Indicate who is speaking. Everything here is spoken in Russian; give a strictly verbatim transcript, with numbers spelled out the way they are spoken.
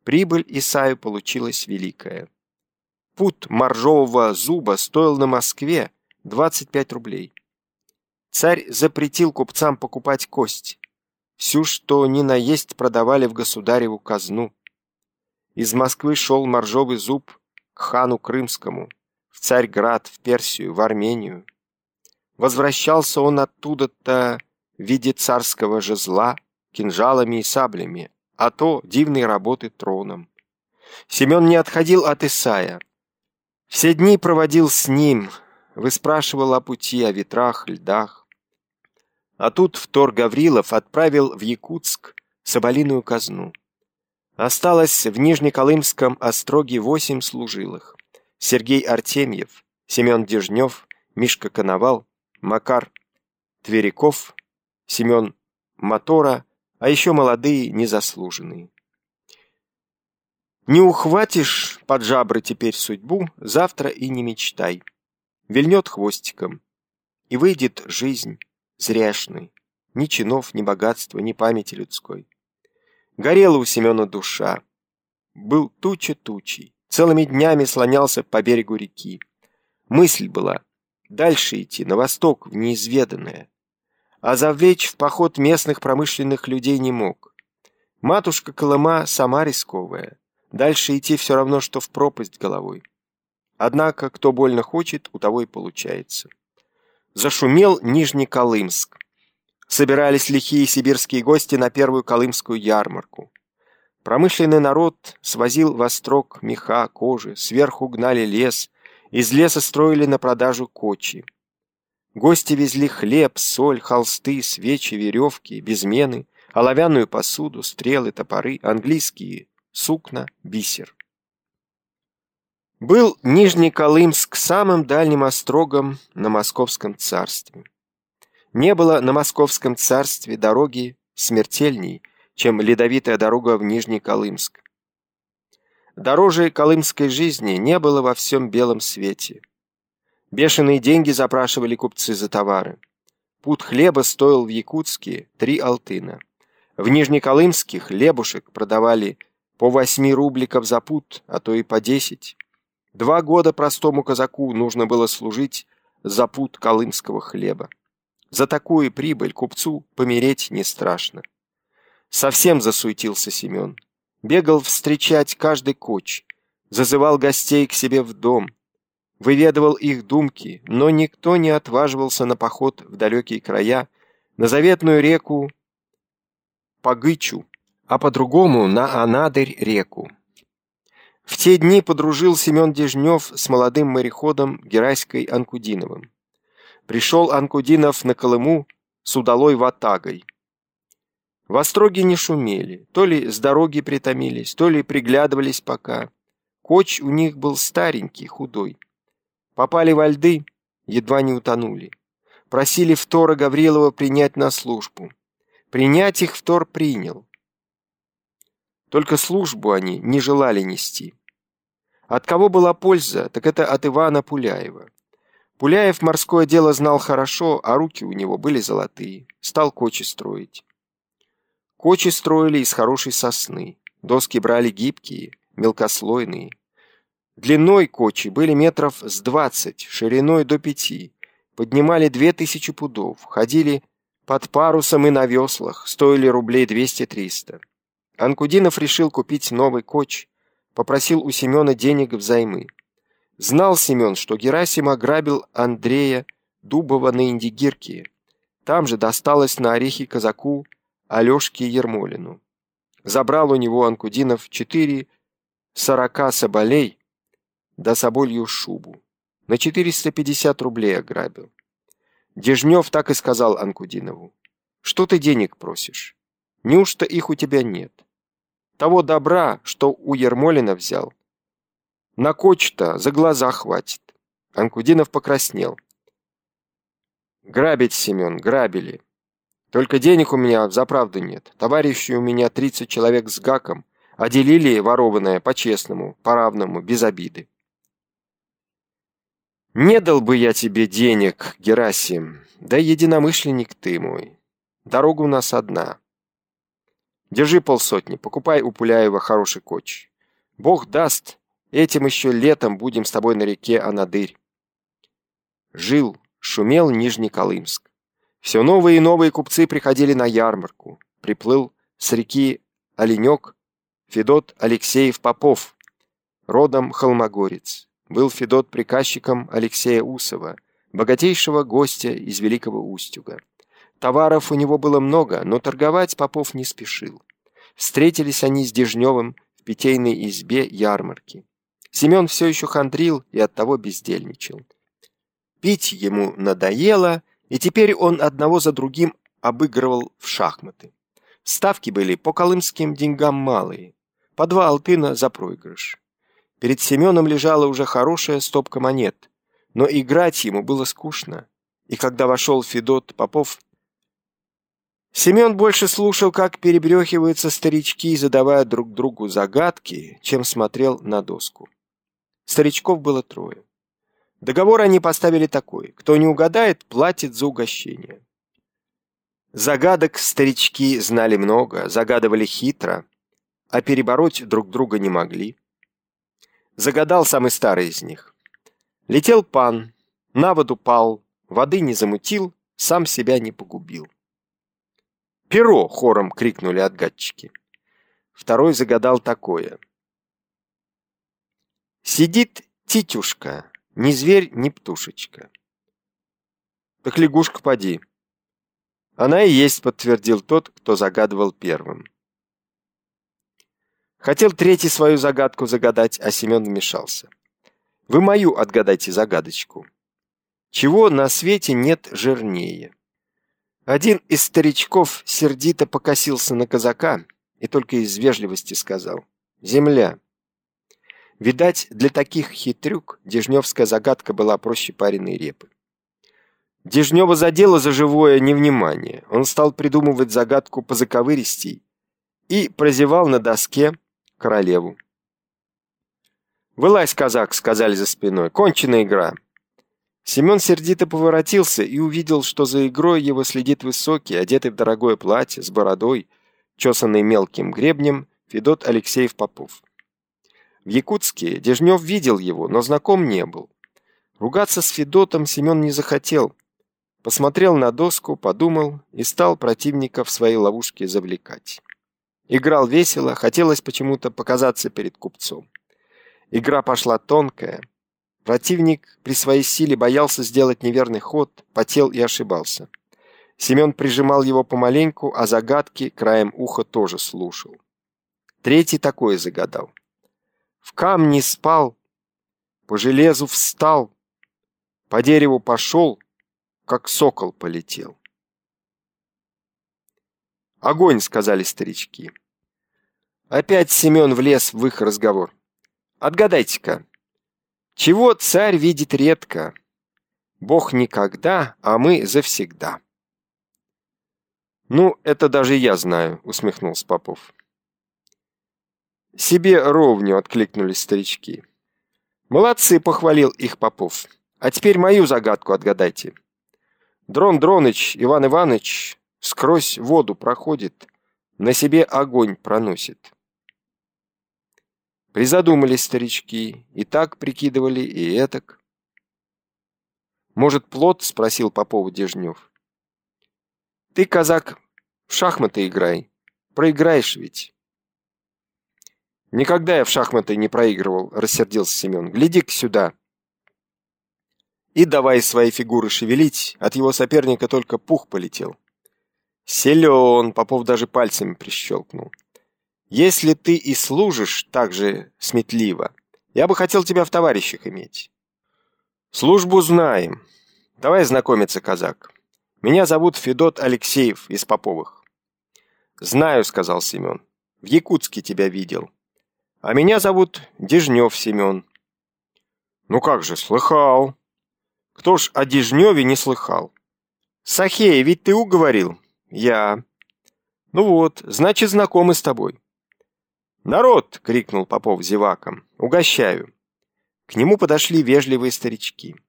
Speaker 1: Прибыль Исаю получилась великая. Пуд моржового зуба стоил на Москве двадцать пять рублей. Царь запретил купцам покупать кость. Всю, что ни на есть, продавали в государеву казну. Из Москвы шел моржовый зуб к хану Крымскому, в Царьград, в Персию, в Армению. Возвращался он оттуда-то в виде царского жезла, кинжалами и саблями, а то дивной работы троном. Семен не отходил от Исая. Все дни проводил с ним, выспрашивал о пути, о ветрах, льдах. А тут втор Гаврилов отправил в Якутск соболиную казну. Осталось в Нижнеколымском остроге восемь служилых. Сергей Артемьев, Семен Дежнев, Мишка Коновал, Макар Тверяков, Семен Мотора, а еще молодые незаслуженные. Не ухватишь под жабры теперь судьбу, завтра и не мечтай. Вильнет хвостиком, и выйдет жизнь зряшной, ни чинов, ни богатства, ни памяти людской. Горела у Семена душа. Был туча тучей, целыми днями слонялся по берегу реки. Мысль была дальше идти, на восток, в неизведанное. А завлечь в поход местных промышленных людей не мог. Матушка Колыма сама рисковая. Дальше идти все равно, что в пропасть головой. Однако, кто больно хочет, у того и получается. Зашумел Нижнеколымск. Собирались лихие сибирские гости на первую колымскую ярмарку. Промышленный народ свозил в острог меха, кожи, сверху гнали лес, из леса строили на продажу кочи. Гости везли хлеб, соль, холсты, свечи, веревки, безмены, оловянную посуду, стрелы, топоры, английские сукна, бисер. Был Нижнеколымск самым дальним острогом на Московском царстве. Не было на Московском царстве дороги смертельней, чем ледовитая дорога в Нижнеколымск. Дороже колымской жизни не было во всем белом свете. Бешеные деньги запрашивали купцы за товары. Пуд хлеба стоил в Якутске три алтына. В Нижнеколымске хлебушек продавали по восьми рубликов за пуд, а то и по десять. Два года простому казаку нужно было служить за пуд колымского хлеба. За такую прибыль купцу помереть не страшно. Совсем засуетился Семен. Бегал встречать каждый коч, зазывал гостей к себе в дом, выведывал их думки, но никто не отваживался на поход в далекие края, на заветную реку Пагычу, а по-другому на Анадырь-реку. В те дни подружил Семен Дежнев с молодым мореходом Гераськой Анкудиновым. Пришел Анкудинов на Колыму с удалой ватагой. В остроге не шумели, то ли с дороги притомились, то ли приглядывались пока. Коч у них был старенький, худой. Попали во льды, едва не утонули. Просили втора Гаврилова принять на службу. Принять их втор принял. Только службу они не желали нести. От кого была польза, так это от Ивана Пуляева. Пуляев морское дело знал хорошо, а руки у него были золотые. Стал кочи строить. Кочи строили из хорошей сосны. Доски брали гибкие, мелкослойные. Длиной кочи были метров с двадцать, шириной до пяти. Поднимали две тысячи пудов, ходили под парусом и на веслах, стоили рублей двести-триста. Анкудинов решил купить новый коч, попросил у Семена денег взаймы. Знал Семен, что Герасим ограбил Андрея Дубова на Индигирке. Там же досталось на орехи казаку Алешке Ермолину. Забрал у него Анкудинов четыре сорока соболей да соболью шубу. На четыреста пятьдесят рублей ограбил. Дежнев так и сказал Анкудинову: «Что ты денег просишь? Неужто их у тебя нет? Того добра, что у Ермолина взял, на коч-то за глаза хватит». Анкудинов покраснел. «Грабить, Семен, грабили. Только денег у меня взаправду нет. Товарищи у меня тридцать человек с гаком, а делили ворованное по-честному, по-равному, без обиды». «Не дал бы я тебе денег, Герасим, да единомышленник ты мой. Дорога у нас одна. Держи полсотни, покупай у Пуляева хороший коч. Бог даст, этим еще летом будем с тобой на реке Анадырь. Жил, шумел Нижнеколымск. Все новые и новые купцы приходили на ярмарку. Приплыл с реки Оленек Федот Алексеев Попов, родом холмогорец. Был Федот приказчиком Алексея Усова, богатейшего гостя из Великого Устюга. Товаров у него было много, но торговать Попов не спешил. Встретились они с Дежневым в питейной избе ярмарки. Семен все еще хандрил и оттого бездельничал. Пить ему надоело, и теперь он одного за другим обыгрывал в шахматы. Ставки были по колымским деньгам малые, по два алтына за проигрыш. Перед Семеном лежала уже хорошая стопка монет, но играть ему было скучно, и когда вошел Федот Попов, Семен больше слушал, как перебрехиваются старички, задавая друг другу загадки, чем смотрел на доску. Старичков было трое. Договор они поставили такой: кто не угадает, платит за угощение. Загадок старички знали много, загадывали хитро, а перебороть друг друга не могли. Загадал самый старый из них. Летел пан, на воду пал, воды не замутил, сам себя не погубил. «Перо!» — хором крикнули отгадчики. Второй загадал такое. Сидит титюшка, ни зверь, ни птушечка. Так лягушка поди. Она и есть, подтвердил тот, кто загадывал первым. Хотел третий свою загадку загадать, а Семен вмешался. Вы мою отгадайте загадочку. Чего на свете нет жирнее? Один из старичков сердито покосился на казака и только из вежливости сказал: земля. Видать, для таких хитрюк дежневская загадка была проще пареной репы. Дежнева задело за живое невнимание. Он стал придумывать загадку позаковыристей и прозевал на доске королеву. «Вылазь, казак», — сказали за спиной, — «кончена игра». Семен сердито поворотился и увидел, что за игрой его следит высокий, одетый в дорогое платье, с бородой, чесанный мелким гребнем, Федот Алексеев Попов. В Якутске Дежнев видел его, но знаком не был. Ругаться с Федотом Семен не захотел. Посмотрел на доску, подумал и стал противника в своей ловушке завлекать. Играл весело, хотелось почему-то показаться перед купцом. Игра пошла тонкая. Противник при своей силе боялся сделать неверный ход, потел и ошибался. Семен прижимал его помаленьку, а загадки краем уха тоже слушал. Третий такое загадал. В камне спал, по железу встал, по дереву пошел, как сокол полетел. «Огонь!» — сказали старички. Опять Семен влез в их разговор. «Отгадайте-ка, чего царь видит редко? Бог никогда, а мы завсегда». «Ну, это даже я знаю», — усмехнулся Попов. «Себе ровню», — откликнулись старички. «Молодцы», — похвалил их Попов. «А теперь мою загадку отгадайте. Дрон Дроныч, Иван Иваныч, сквозь воду проходит, на себе огонь проносит». Призадумались старички, и так прикидывали, и этак. «Может, плот?» — спросил Попова Дежнев. «Ты, казак, в шахматы играй, проиграешь ведь». «Никогда я в шахматы не проигрывал», — рассердился Семен. «Гляди-ка сюда». И давай свои фигуры шевелить, от его соперника только пух полетел. «Силен», — Попов даже пальцами прищелкнул. «Если ты и служишь так же сметливо, я бы хотел тебя в товарищах иметь». «Службу знаем. Давай знакомиться, казак. Меня зовут Федот Алексеев из Поповых». «Знаю», — сказал Семен. «В Якутске тебя видел. А меня зовут Дежнев Семен». «Ну как же, слыхал». «Кто ж о Дежневе не слыхал?» «Сахея, ведь ты уговорил?» «Я». «Ну вот, значит, знакомы с тобой». «Народ!» — крикнул Попов зевакам. «Угощаю!» К нему подошли вежливые старички.